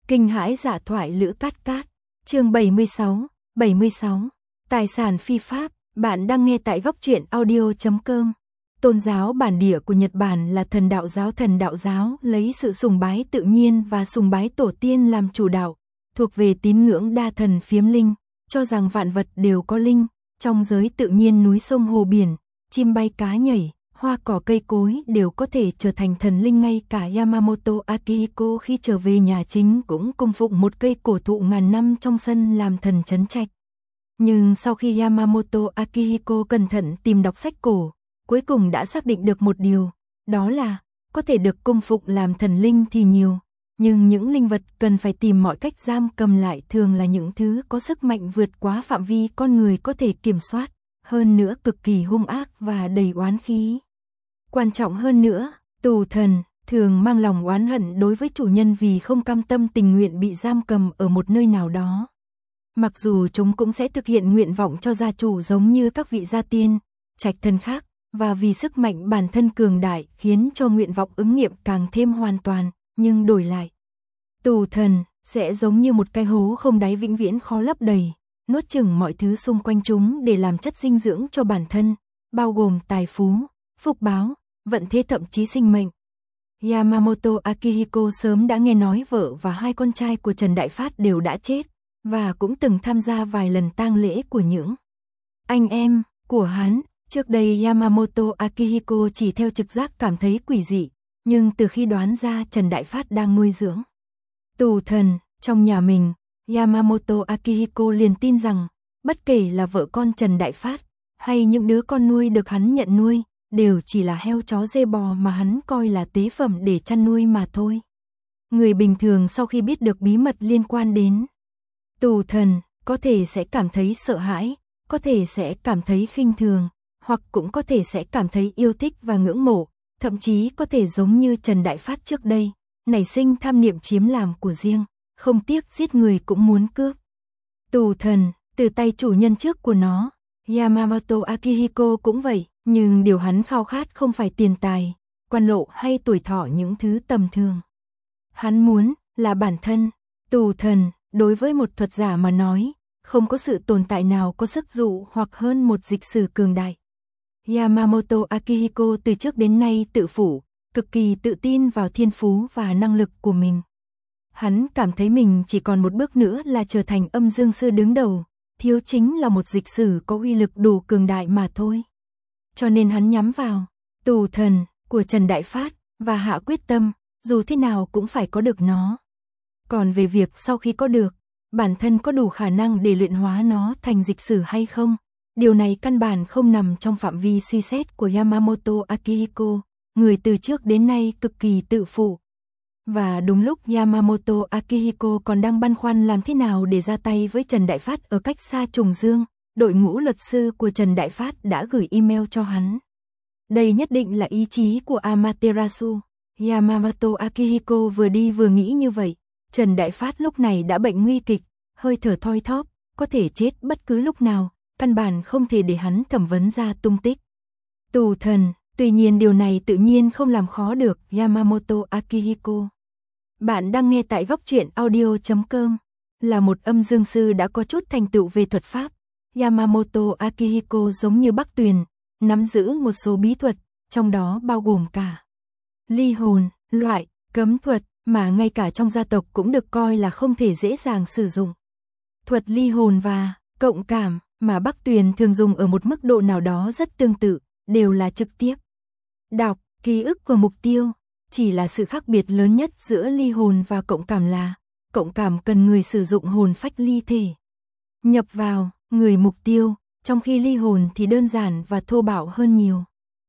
Kinh hãi dạ thoại Lữ Cát Cát, chương 76. Tài sản phi pháp, bạn đang nghe tại góc truyện audio.com. Tôn giáo bản địa của Nhật Bản là thần đạo giáo. Thần đạo giáo lấy sự sùng bái tự nhiên và sùng bái tổ tiên làm chủ đạo, thuộc về tín ngưỡng đa thần phiếm linh, cho rằng vạn vật đều có linh, trong giới tự nhiên núi sông hồ biển, chim bay cá nhảy, hoa cỏ cây cối đều có thể trở thành thần linh. Ngay cả Yamamoto Akihiko khi trở về nhà chính cũng cung phụng một cây cổ thụ ngàn năm trong sân làm thần trấn trạch. Nhưng sau khi Yamamoto Akihiko cẩn thận tìm đọc sách cổ, cuối cùng đã xác định được một điều, đó là có thể được cung phụng làm thần linh thì nhiều, nhưng những linh vật cần phải tìm mọi cách giam cầm lại thường là những thứ có sức mạnh vượt quá phạm vi con người có thể kiểm soát, hơn nữa cực kỳ hung ác và đầy oán khí. Quan trọng hơn nữa, tù thần thường mang lòng oán hận đối với chủ nhân vì không cam tâm tình nguyện bị giam cầm ở một nơi nào đó. Mặc dù chúng cũng sẽ thực hiện nguyện vọng cho gia chủ giống như các vị gia tiên, trạch thần khác, và vì sức mạnh bản thân cường đại khiến cho nguyện vọng ứng nghiệm càng thêm hoàn toàn, nhưng đổi lại, tù thần sẽ giống như một cái hố không đáy vĩnh viễn khó lấp đầy, nuốt chửng mọi thứ xung quanh chúng để làm chất dinh dưỡng cho bản thân, bao gồm tài phú, phúc báo, vận thế thậm chí sinh mệnh. Yamamoto Akihiko sớm đã nghe nói vợ và hai con trai của Trần Đại Phát đều đã chết, và cũng từng tham gia vài lần tang lễ của những anh em của hắn. Trước đây Yamamoto Akihiko chỉ theo trực giác cảm thấy quỷ dị, nhưng từ khi đoán ra Trần Đại Phát đang nuôi dưỡng tù thần trong nhà mình, Yamamoto Akihiko liền tin rằng, bất kể là vợ con Trần Đại Phát, hay những đứa con nuôi được hắn nhận nuôi, đều chỉ là heo chó dê bò mà hắn coi là tế phẩm để chăn nuôi mà thôi. Người bình thường sau khi biết được bí mật liên quan đến tù thần, có thể sẽ cảm thấy sợ hãi, có thể sẽ cảm thấy khinh thường, hoặc cũng có thể sẽ cảm thấy yêu thích và ngưỡng mộ, thậm chí có thể giống như Trần Đại Phát trước đây, nảy sinh tham niệm chiếm làm của riêng, không tiếc giết người cũng muốn cướp tù thần từ tay chủ nhân trước của nó. Yamamoto Akihiko cũng vậy, nhưng điều hắn khao khát không phải tiền tài, quan lộ hay tuổi thọ, những thứ tầm thường. Hắn muốn là bản thân. Tù thần đối với một thuật giả mà nói, không có sự tồn tại nào có sức dụ hoặc hơn một dịch sử cường đại. Yamamoto Akihiko từ trước đến nay tự phủ, cực kỳ tự tin vào thiên phú và năng lực của mình. Hắn cảm thấy mình chỉ còn một bước nữa là trở thành âm dương sư đứng đầu, thiếu chính là một dịch sử có uy lực đủ cường đại mà thôi. Cho nên hắn nhắm vào tù thần của Trần Đại Phát và hạ quyết tâm, dù thế nào cũng phải có được nó. Còn về việc sau khi có được, bản thân có đủ khả năng để luyện hóa nó thành dịch sử hay không, điều này căn bản không nằm trong phạm vi suy xét của Yamamoto Akihiko, người từ trước đến nay cực kỳ tự phụ. Và đúng lúc Yamamoto Akihiko còn đang băn khoăn làm thế nào để ra tay với Trần Đại Phát ở cách xa Trùng Dương, đội ngũ luật sư của Trần Đại Phát đã gửi email cho hắn. Đây nhất định là ý chí của Amaterasu. Yamamoto Akihiko vừa đi vừa nghĩ như vậy. Trần Đại Phát lúc này đã bệnh nguy kịch, hơi thở thoi thóp, có thể chết bất cứ lúc nào, căn bản không thể để hắn thẩm vấn ra tung tích tù thần. Tuy nhiên điều này tự nhiên không làm khó được Yamamoto Akihiko. Bạn đang nghe tại góc truyện audio.com. Là một âm dương sư đã có chút thành tựu về thuật pháp, Yamamoto Akihiko giống như Bắc Tuyền, nắm giữ một số bí thuật, trong đó bao gồm cả ly hồn, loại cấm thuật mà ngay cả trong gia tộc cũng được coi là không thể dễ dàng sử dụng. Thuật ly hồn và cộng cảm mà Bắc Tuyền thường dùng ở một mức độ nào đó rất tương tự, đều là trực tiếp đọc ký ức của mục tiêu. Chỉ là sự khác biệt lớn nhất giữa ly hồn và cộng cảm là cộng cảm cần người sử dụng hồn phách ly thể nhập vào người mục tiêu, trong khi ly hồn thì đơn giản và thô bạo hơn nhiều.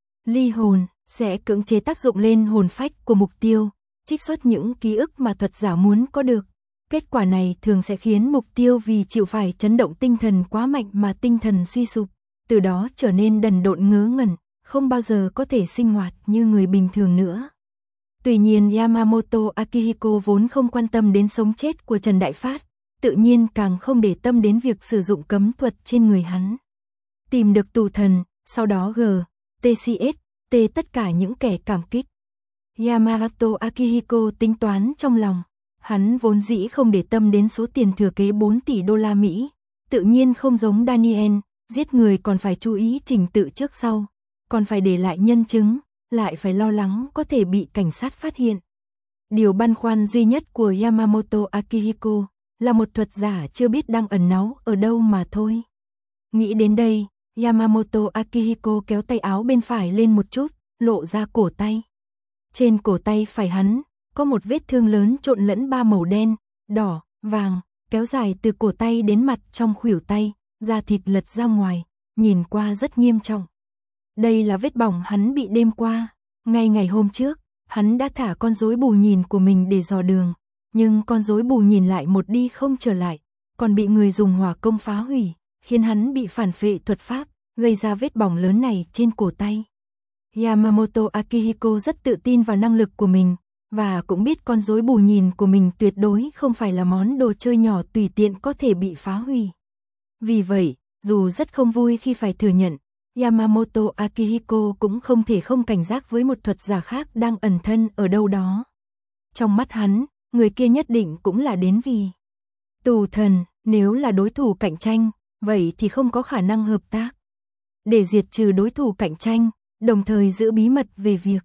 Ly hồn sẽ cưỡng chế tác dụng lên hồn phách của mục tiêu, trích xuất những ký ức mà thuật giả muốn có được. Kết quả này thường sẽ khiến mục tiêu vì chịu phải chấn động tinh thần quá mạnh mà tinh thần suy sụp, từ đó trở nên đần độn ngớ ngẩn, không bao giờ có thể sinh hoạt như người bình thường nữa. Tuy nhiên Yamamoto Akihiko vốn không quan tâm đến sống chết của Trần Đại Phát, tự nhiên càng không để tâm đến việc sử dụng cấm thuật trên người hắn. Tìm được tù thần, sau đó TCS tất cả những kẻ cảm kích. Yamamoto Akihiko tính toán trong lòng, Hắn vốn dĩ không để tâm đến số tiền thừa kế 4 tỷ đô la Mỹ, tự nhiên không giống Daniel, giết người còn phải chú ý trình tự trước sau, còn phải để lại nhân chứng, lại phải lo lắng có thể bị cảnh sát phát hiện. Điều băn khoăn duy nhất của Yamamoto Akihiko là một thuật giả chưa biết đang ẩn náu ở đâu mà thôi. Nghĩ đến đây, Yamamoto Akihiko kéo tay áo bên phải lên một chút, lộ ra cổ tay. Trên cổ tay phải hắn, có một vết thương lớn trộn lẫn 3 màu đen, đỏ, vàng, kéo dài từ cổ tay đến mặt trong khuỷu tay, da thịt lật ra ngoài, nhìn qua rất nghiêm trọng. Đây là vết bỏng hắn bị đêm qua, ngay ngày hôm trước, hắn đã thả con rối bù nhìn của mình để dò đường, nhưng con rối bù nhìn lại một đi không trở lại, còn bị người dùng hỏa công phá hủy, khiến hắn bị phản phệ thuật pháp, gây ra vết bỏng lớn này trên cổ tay. Yamamoto Akihiko rất tự tin vào năng lực của mình, và cũng biết con rối bù nhìn của mình tuyệt đối không phải là món đồ chơi nhỏ tùy tiện có thể bị phá hủy. Vì vậy, dù rất không vui khi phải thừa nhận, Yamamoto Akihiko cũng không thể không cảnh giác với một thuật giả khác đang ẩn thân ở đâu đó. Trong mắt hắn, người kia nhất định cũng là đến vì tù thần, nếu là đối thủ cạnh tranh, vậy thì không có khả năng hợp tác. Để diệt trừ đối thủ cạnh tranh, đồng thời giữ bí mật về việc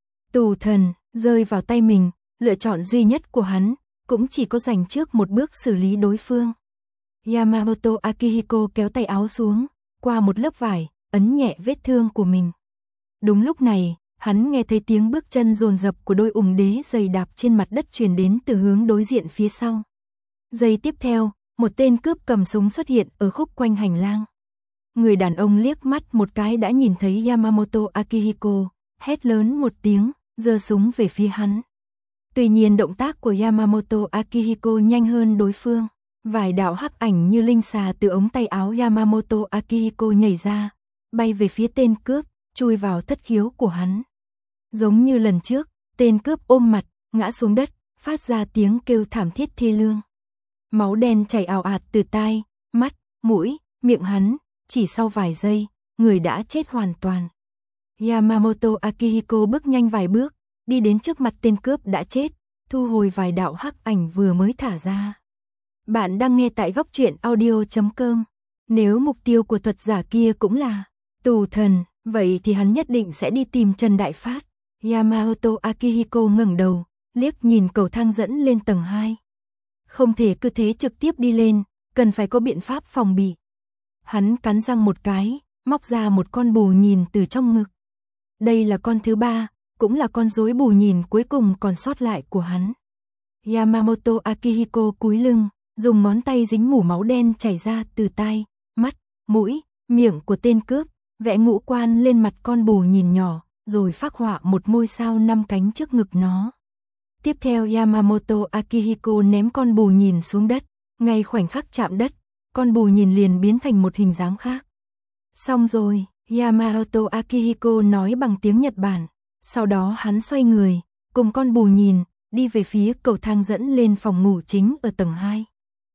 tù thần rơi vào tay mình, lựa chọn duy nhất của hắn cũng chỉ có dành trước một bước xử lý đối phương. Yamamoto Akihiko kéo tay áo xuống, qua một lớp vải, ấn nhẹ vết thương của mình. Đúng lúc này, hắn nghe thấy tiếng bước chân dồn dập của đôi ủng đế giày đạp trên mặt đất truyền đến từ hướng đối diện phía sau. Giây tiếp theo, một tên cướp cầm súng xuất hiện ở khúc quanh hành lang. Người đàn ông liếc mắt một cái đã nhìn thấy Yamamoto Akihiko, hét lớn một tiếng, giơ súng về phía hắn. Tuy nhiên động tác của Yamamoto Akihiko nhanh hơn đối phương. Vài đạo hắc ảnh như linh xà từ ống tay áo Yamamoto Akihiko nhảy ra, bay về phía tên cướp, chui vào thất khiếu của hắn. Giống như lần trước, tên cướp ôm mặt, ngã xuống đất, phát ra tiếng kêu thảm thiết thê lương. Máu đen chảy ào ạt từ tai, mắt, mũi, miệng hắn, chỉ sau vài giây, người đã chết hoàn toàn. Yamamoto Akihiko bước nhanh vài bước, đi đến trước mặt tên cướp đã chết, thu hồi vài đạo hắc ảnh vừa mới thả ra. Bạn đang nghe tại góc truyện audio.com. Nếu mục tiêu của thuật giả kia cũng là tù thần, vậy thì hắn nhất định sẽ đi tìm Trần Đại Phát. Yamamoto Akihiko ngẩng đầu, liếc nhìn cầu thang dẫn lên tầng 2. Không thể cứ thế trực tiếp đi lên, cần phải có biện pháp phòng bị. Hắn cắn răng một cái, móc ra một con bù nhìn từ trong ngực. Đây là con thứ 3, cũng là con rối bù nhìn cuối cùng còn sót lại của hắn. Yamamoto Akihiko cúi lưng, dùng ngón tay dính mủ máu đen chảy ra từ tai, mắt, mũi, miệng của tên cướp, vẽ ngũ quan lên mặt con bù nhìn nhỏ, rồi phác họa một ngôi sao 5 cánh trước ngực nó. Tiếp theo Yamamoto Akihiko ném con bù nhìn xuống đất, ngay khoảnh khắc chạm đất, con bù nhìn liền biến thành một hình dáng khác. Xong rồi, Yamamoto Akihiko nói bằng tiếng Nhật Bản, sau đó hắn xoay người, cùng con bù nhìn, đi về phía cầu thang dẫn lên phòng ngủ chính ở tầng 2.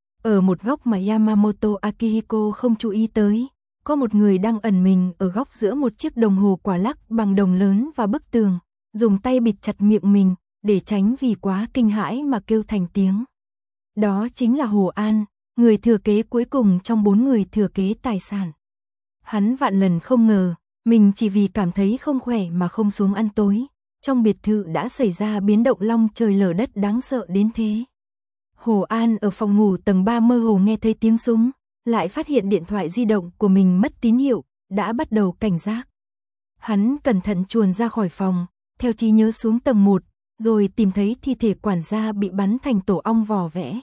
Ở một góc mà Yamamoto Akihiko không chú ý tới, có một người đang ẩn mình ở góc giữa một chiếc đồng hồ quả lắc bằng đồng lớn và bức tường, dùng tay bịt chặt miệng mình, để tránh vì quá kinh hãi mà kêu thành tiếng. Đó chính là Hồ An, người thừa kế cuối cùng trong 4 người thừa kế tài sản. Hắn vạn lần không ngờ, mình chỉ vì cảm thấy không khỏe mà không xuống ăn tối, trong biệt thự đã xảy ra biến động long trời lở đất đáng sợ đến thế. Hồ An ở phòng ngủ tầng 3 mơ hồ nghe thấy tiếng súng, lại phát hiện điện thoại di động của mình mất tín hiệu, đã bắt đầu cảnh giác. Hắn cẩn thận chuồn ra khỏi phòng, theo trí nhớ xuống tầng 1, rồi tìm thấy thi thể quản gia bị bắn thành tổ ong vò vẽ.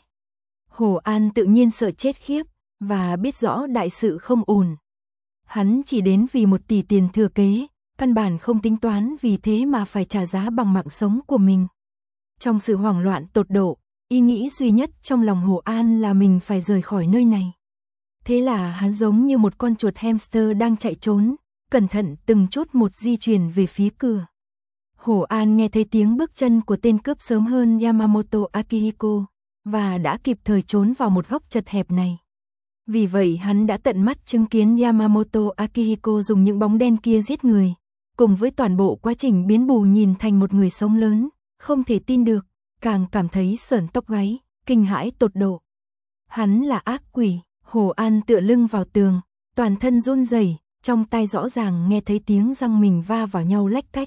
Hồ An tự nhiên sợ chết khiếp, và biết rõ đại sự không ổn. Hắn chỉ đến vì 1 tỷ tiền thừa kế, căn bản không tính toán vì thế mà phải trả giá bằng mạng sống của mình. Trong sự hoảng loạn tột độ, ý nghĩ duy nhất trong lòng Hồ An là mình phải rời khỏi nơi này. Thế là hắn giống như một con chuột hamster đang chạy trốn, cẩn thận từng chút một di chuyển về phía cửa. Hồ An nghe thấy tiếng bước chân của tên cướp sớm hơn Yamamoto Akihiko, và đã kịp thời trốn vào một góc chật hẹp này. Vì vậy hắn đã tận mắt chứng kiến Yamamoto Akihiko dùng những bóng đen kia giết người, cùng với toàn bộ quá trình biến bù nhìn thành một người sống lớn, không thể tin được. càng cảm thấy sởn tóc gáy, kinh hãi tột độ. Hắn là ác quỷ. Hồ An tựa lưng vào tường, toàn thân run rẩy, trong tai rõ ràng nghe thấy tiếng răng mình va vào nhau lách cách.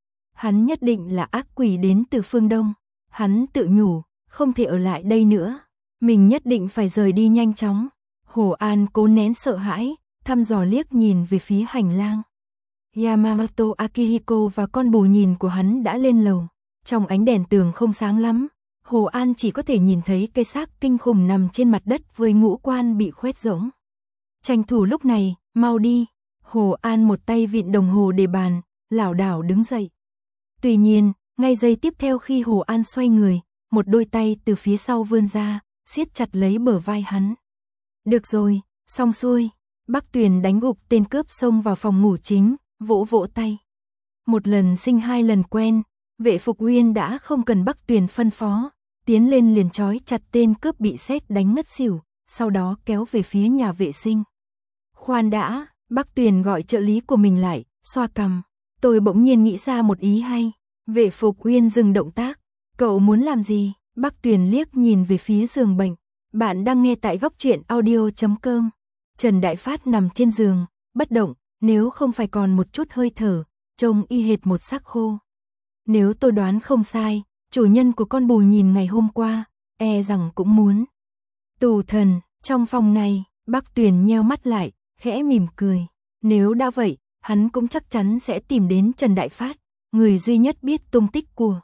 Hắn nhất định là ác quỷ đến từ phương Đông. Hắn tự nhủ, không thể ở lại đây nữa. Mình nhất định phải rời đi nhanh chóng. Hồ An cố nén sợ hãi, thăm dò liếc nhìn về phía hành lang. Yamamoto Akihiko và con bồ nhìn của hắn đã lên lầu. Trong ánh đèn tường không sáng lắm, Hồ An chỉ có thể nhìn thấy cây xác kinh khủng nằm trên mặt đất với ngũ quan bị khoét rỗng. Tranh thủ lúc này, mau đi. Hồ An một tay vịn đồng hồ để bàn, lảo đảo đứng dậy. Tuy nhiên, ngay giây tiếp theo khi Hồ An xoay người, một đôi tay từ phía sau vươn ra, siết chặt lấy bờ vai hắn. Được rồi, xong xuôi. Bắc Tuyền đánh gục tên cướp xông vào phòng ngủ chính, vỗ vỗ tay. Một lần sinh hai lần quen, vệ Phục Uyên đã không cần Bắc Tuyền phân phó, tiến lên liền trói chặt tên cướp bị sét đánh ngất xỉu, sau đó kéo về phía nhà vệ sinh. Khoan đã, Bắc Tuyền gọi trợ lý của mình lại, xoa cằm. Tôi bỗng nhiên nghĩ ra một ý hay. Vệ Phục Uyên dừng động tác. Cậu muốn làm gì? Bắc Tuyền liếc nhìn về phía giường bệnh. Bạn đang nghe tại góc truyện audio.com. Trần Đại Phát nằm trên giường, bất động, nếu không phải còn một chút hơi thở, trông y hệt một xác khô. Nếu tôi đoán không sai, chủ nhân của con bù nhìn ngày hôm qua, e rằng cũng muốn. Tù thần, trong phòng này, Bắc Tuyền nheo mắt lại, khẽ mỉm cười. Nếu đã vậy, hắn cũng chắc chắn sẽ tìm đến Trần Đại Phát, người duy nhất biết tung tích của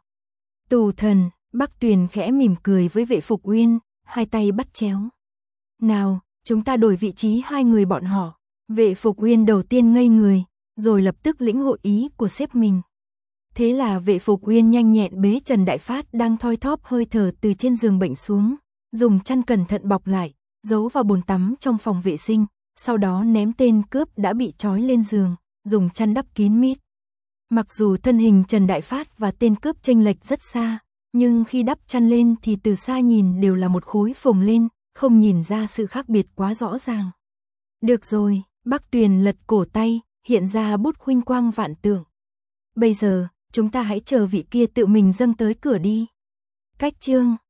tù thần. Bắc Tuyền khẽ mỉm cười với vệ Phục Uyên, hai tay bắt chéo. Nào, chúng ta đổi vị trí hai người bọn họ. Vệ Phục Uyên đầu tiên ngây người, rồi lập tức lĩnh hội ý của sếp mình. Thế là vệ Phục Uyên nhanh nhẹn bế Trần Đại Phát đang thoi thóp hơi thở từ trên giường bệnh xuống, dùng chăn cẩn thận bọc lại, giấu vào bồn tắm trong phòng vệ sinh, sau đó ném tên cướp đã bị trói lên giường, dùng chăn đắp kín mít. Mặc dù thân hình Trần Đại Phát và tên cướp chênh lệch rất xa, nhưng khi đắp chăn lên thì từ xa nhìn đều là một khối phồng lên, không nhìn ra sự khác biệt quá rõ ràng. Được rồi, Bắc Tuyền lật cổ tay, hiện ra bút huỳnh quang vạn tượng. Bây giờ, chúng ta hãy chờ vị kia tự mình dâng tới cửa đi. Cách chương